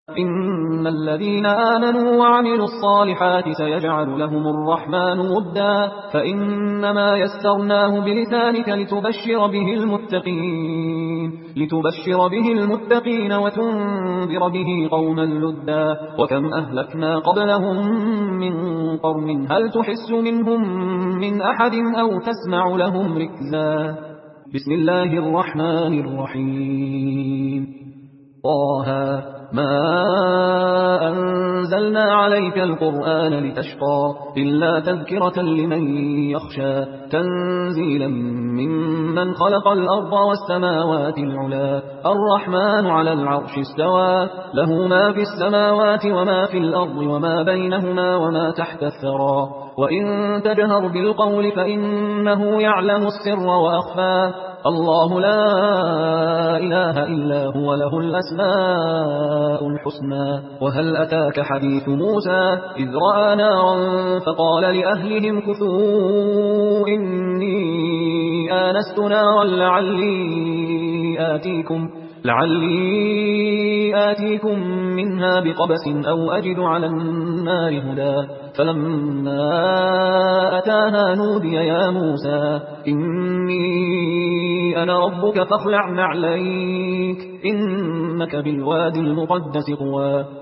إن الذين آمنوا وعملوا الصالحات سيجعل لهم الرحمن ودا فإنما يسرناه بلسانك لتبشر به المتقين وتنذر به قوما لدا وكم أهلكنا قبلهم من قرن هل تحس منهم من أحد أو تسمع لهم ركزا بسم الله الرحمن الرحيم طه ما أنزلنا عليك القرآن لتشقى إلا تذكرة لمن يخشى تنزيلا ممن خلق الأرض والسماوات العلا الرحمن على العرش استوى له ما في السماوات وما في الأرض وما بينهما وما تحت الثرى وإن تجهر بالقول فإنه يعلم السر وأخفى الله لا إله إلا هو له الأسماء الحسنى وهل أتاك حديث موسى إذ رأى نارا فقال لأهلهم كثوا إني آنست نارا لعلي آتيكم منها بقبس أو أجد على النار هدى فلما أتاها نودي يا موسى إني أنا ربك فاخلع نعليك إنك بالوادي المقدس طوى